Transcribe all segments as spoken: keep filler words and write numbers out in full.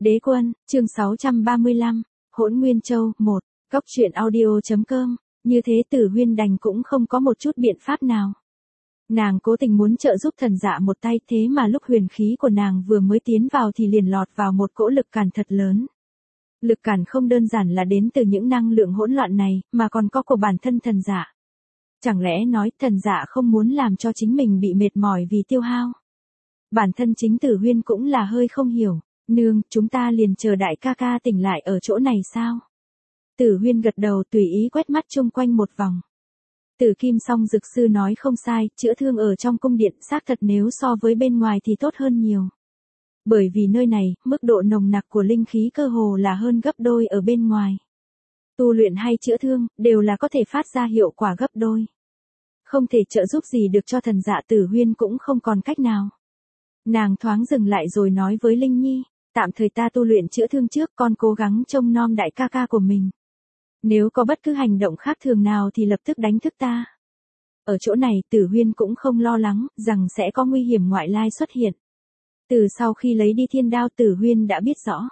Đế quân, chương sáu trăm ba mươi lăm, Hỗn Nguyên Châu, một, Cốc truyện audio.com, như thế Tử Huyên đành cũng không có một chút biện pháp nào. Nàng cố tình muốn trợ giúp Thần Dạ một tay, thế mà lúc huyền khí của nàng vừa mới tiến vào thì liền lọt vào một cỗ lực cản thật lớn. Lực cản không đơn giản là đến từ những năng lượng hỗn loạn này, mà còn có của bản thân Thần Dạ. Chẳng lẽ nói Thần Dạ không muốn làm cho chính mình bị mệt mỏi vì tiêu hao? Bản thân chính Tử Huyên cũng là hơi không hiểu. Nương, chúng ta liền chờ đại ca ca tỉnh lại ở chỗ này sao? Tử Huyên gật đầu tùy ý quét mắt chung quanh một vòng. Tử Kim Song Dược Sư nói không sai, chữa thương ở trong cung điện xác thật nếu so với bên ngoài thì tốt hơn nhiều. Bởi vì nơi này, mức độ nồng nặc của linh khí cơ hồ là hơn gấp đôi ở bên ngoài. Tu luyện hay chữa thương, đều là có thể phát ra hiệu quả gấp đôi. Không thể trợ giúp gì được cho Thần Dạ. Tử Huyên cũng không còn cách nào. Nàng thoáng dừng lại rồi nói với Linh Nhi, tạm thời ta tu luyện chữa thương trước, con cố gắng trông nom đại ca ca của mình. Nếu có bất cứ hành động khác thường nào thì lập tức đánh thức ta. Ở chỗ này Tử Huyên cũng không lo lắng, rằng sẽ có nguy hiểm ngoại lai xuất hiện. Từ sau khi lấy đi thiên đao Tử Huyên đã biết rõ.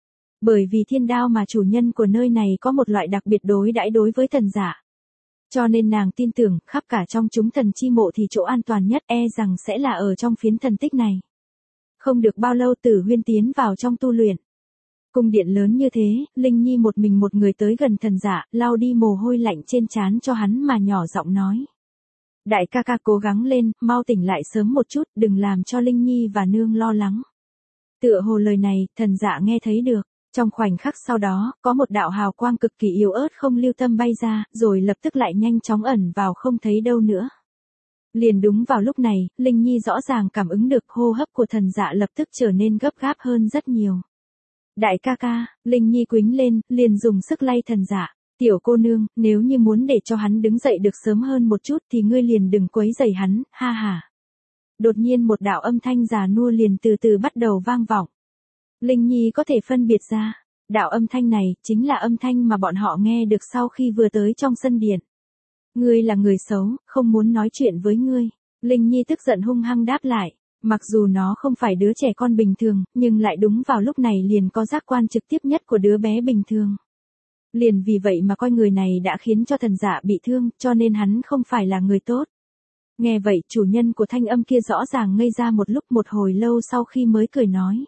Bởi vì thiên đao mà chủ nhân của nơi này có một loại đặc biệt đối đãi đối với Thần Dạ. Cho nên nàng tin tưởng, khắp cả trong chúng thần chi mộ thì chỗ an toàn nhất e rằng sẽ là ở trong phiến thần tích này. Không được bao lâu Tử Huyên tiến vào trong tu luyện. Cung điện lớn như thế, Linh Nhi một mình một người tới gần Thần Dạ, lau đi mồ hôi lạnh trên trán cho hắn mà nhỏ giọng nói. Đại ca ca cố gắng lên, mau tỉnh lại sớm một chút, đừng làm cho Linh Nhi và nương lo lắng. Tựa hồ lời này, Thần Dạ nghe thấy được. Trong khoảnh khắc sau đó, có một đạo hào quang cực kỳ yếu ớt không lưu tâm bay ra, rồi lập tức lại nhanh chóng ẩn vào không thấy đâu nữa. Liền đúng vào lúc này, Linh Nhi rõ ràng cảm ứng được hô hấp của Thần Dạ lập tức trở nên gấp gáp hơn rất nhiều. Đại ca ca, Linh Nhi quýnh lên, liền dùng sức lay Thần Dạ. Tiểu cô nương, nếu như muốn để cho hắn đứng dậy được sớm hơn một chút thì ngươi liền đừng quấy rầy hắn, ha ha. Đột nhiên một đạo âm thanh già nua liền từ từ bắt đầu vang vọng. Linh Nhi có thể phân biệt ra, đạo âm thanh này chính là âm thanh mà bọn họ nghe được sau khi vừa tới trong sân điện. Ngươi là người xấu, không muốn nói chuyện với ngươi. Linh Nhi tức giận hung hăng đáp lại, mặc dù nó không phải đứa trẻ con bình thường, nhưng lại đúng vào lúc này liền có giác quan trực tiếp nhất của đứa bé bình thường. Liền vì vậy mà coi người này đã khiến cho Thần Dạ bị thương, cho nên hắn không phải là người tốt. Nghe vậy, chủ nhân của thanh âm kia rõ ràng ngây ra một lúc, một hồi lâu sau khi mới cười nói.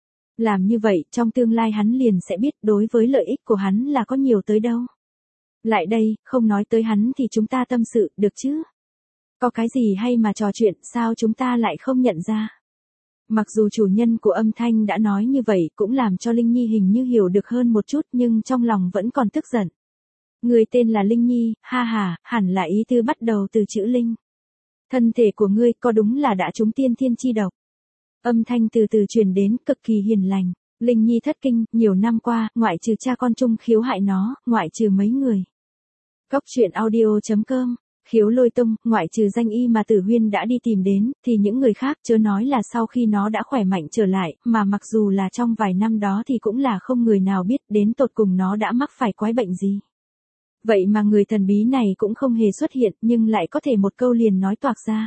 Làm như vậy, trong tương lai hắn liền sẽ biết đối với lợi ích của hắn là có nhiều tới đâu. Lại đây, không nói tới hắn thì chúng ta tâm sự, được chứ? Có cái gì hay mà trò chuyện, sao chúng ta lại không nhận ra? Mặc dù chủ nhân của âm thanh đã nói như vậy cũng làm cho Linh Nhi hình như hiểu được hơn một chút nhưng trong lòng vẫn còn tức giận. Người tên là Linh Nhi, ha ha, hẳn là ý tư bắt đầu từ chữ Linh. Thân thể của ngươi có đúng là đã trúng tiên thiên chi độc. Âm thanh từ từ truyền đến, cực kỳ hiền lành. Linh Nhi thất kinh, nhiều năm qua, ngoại trừ cha con chung khiếu hại nó, ngoại trừ mấy người. Cốc truyện audio.com, Khiếu Lôi Tông, ngoại trừ danh y mà Tử Huyên đã đi tìm đến, thì những người khác chớ nói là sau khi nó đã khỏe mạnh trở lại, mà mặc dù là trong vài năm đó thì cũng là không người nào biết đến tột cùng nó đã mắc phải quái bệnh gì. Vậy mà người thần bí này cũng không hề xuất hiện, nhưng lại có thể một câu liền nói toạc ra.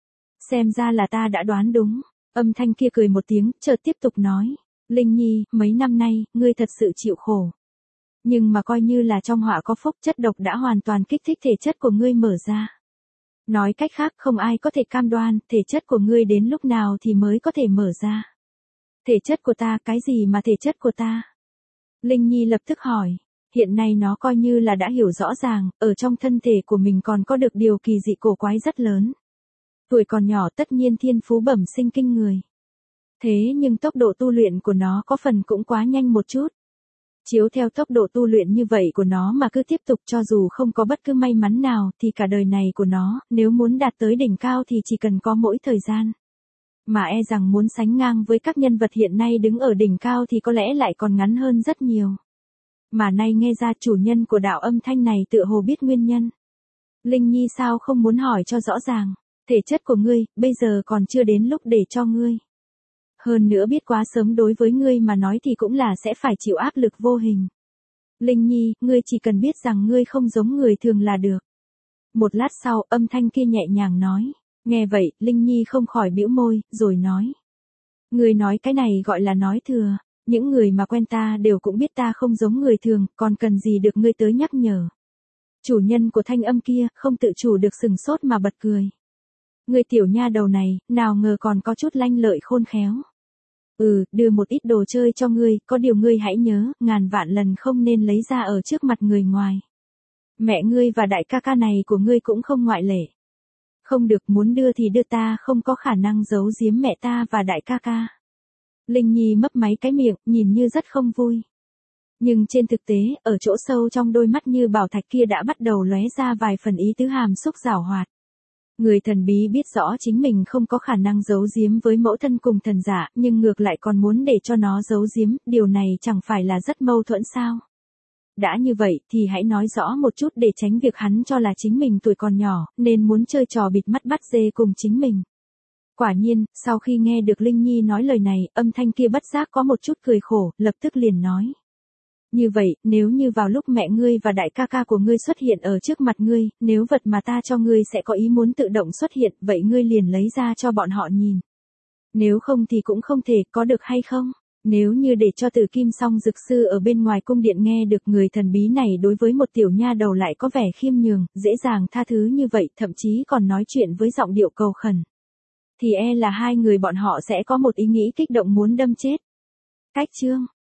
Xem ra là ta đã đoán đúng. Âm thanh kia cười một tiếng, chợt tiếp tục nói. Linh Nhi, mấy năm nay, ngươi thật sự chịu khổ. Nhưng mà coi như là trong họa có phúc, chất độc đã hoàn toàn kích thích thể chất của ngươi mở ra. Nói cách khác, không ai có thể cam đoan, thể chất của ngươi đến lúc nào thì mới có thể mở ra. Thể chất của ta, cái gì mà thể chất của ta? Linh Nhi lập tức hỏi. Hiện nay nó coi như là đã hiểu rõ ràng, ở trong thân thể của mình còn có được điều kỳ dị cổ quái rất lớn. Tuổi còn nhỏ tất nhiên thiên phú bẩm sinh kinh người. Thế nhưng tốc độ tu luyện của nó có phần cũng quá nhanh một chút. Chiếu theo tốc độ tu luyện như vậy của nó mà cứ tiếp tục cho dù không có bất cứ may mắn nào thì cả đời này của nó, nếu muốn đạt tới đỉnh cao thì chỉ cần có mỗi thời gian. Mà e rằng muốn sánh ngang với các nhân vật hiện nay đứng ở đỉnh cao thì có lẽ lại còn ngắn hơn rất nhiều. Mà nay nghe ra chủ nhân của đạo âm thanh này tựa hồ biết nguyên nhân. Linh Nhi sao không muốn hỏi cho rõ ràng. Thể chất của ngươi, bây giờ còn chưa đến lúc để cho ngươi. Hơn nữa biết quá sớm đối với ngươi mà nói thì cũng là sẽ phải chịu áp lực vô hình. Linh Nhi, ngươi chỉ cần biết rằng ngươi không giống người thường là được. Một lát sau, âm thanh kia nhẹ nhàng nói. Nghe vậy, Linh Nhi không khỏi bĩu môi, rồi nói. Ngươi nói cái này gọi là nói thừa. Những người mà quen ta đều cũng biết ta không giống người thường, còn cần gì được ngươi tới nhắc nhở. Chủ nhân của thanh âm kia, không tự chủ được sừng sốt mà bật cười. Ngươi tiểu nha đầu này, nào ngờ còn có chút lanh lợi khôn khéo. Ừ, đưa một ít đồ chơi cho ngươi, có điều ngươi hãy nhớ, ngàn vạn lần không nên lấy ra ở trước mặt người ngoài. Mẹ ngươi và đại ca ca này của ngươi cũng không ngoại lệ. Không được, muốn đưa thì đưa, ta không có khả năng giấu giếm mẹ ta và đại ca ca. Linh Nhi mấp máy cái miệng, nhìn như rất không vui. Nhưng trên thực tế, ở chỗ sâu trong đôi mắt như bảo thạch kia đã bắt đầu lóe ra vài phần ý tứ hàm xúc giảo hoạt. Người thần bí biết rõ chính mình không có khả năng giấu giếm với mẫu thân cùng thần giả, nhưng ngược lại còn muốn để cho nó giấu giếm, điều này chẳng phải là rất mâu thuẫn sao? Đã như vậy thì hãy nói rõ một chút để tránh việc hắn cho là chính mình tuổi còn nhỏ, nên muốn chơi trò bịt mắt bắt dê cùng chính mình. Quả nhiên, sau khi nghe được Linh Nhi nói lời này, âm thanh kia bất giác có một chút cười khổ, lập tức liền nói. Như vậy, nếu như vào lúc mẹ ngươi và đại ca ca của ngươi xuất hiện ở trước mặt ngươi, nếu vật mà ta cho ngươi sẽ có ý muốn tự động xuất hiện, vậy ngươi liền lấy ra cho bọn họ nhìn. Nếu không thì cũng không thể, có được hay không? Nếu như để cho Tử Kim Song Dực Sư ở bên ngoài cung điện nghe được người thần bí này đối với một tiểu nha đầu lại có vẻ khiêm nhường, dễ dàng tha thứ như vậy, thậm chí còn nói chuyện với giọng điệu cầu khẩn. Thì e là hai người bọn họ sẽ có một ý nghĩ kích động muốn đâm chết. Cách chương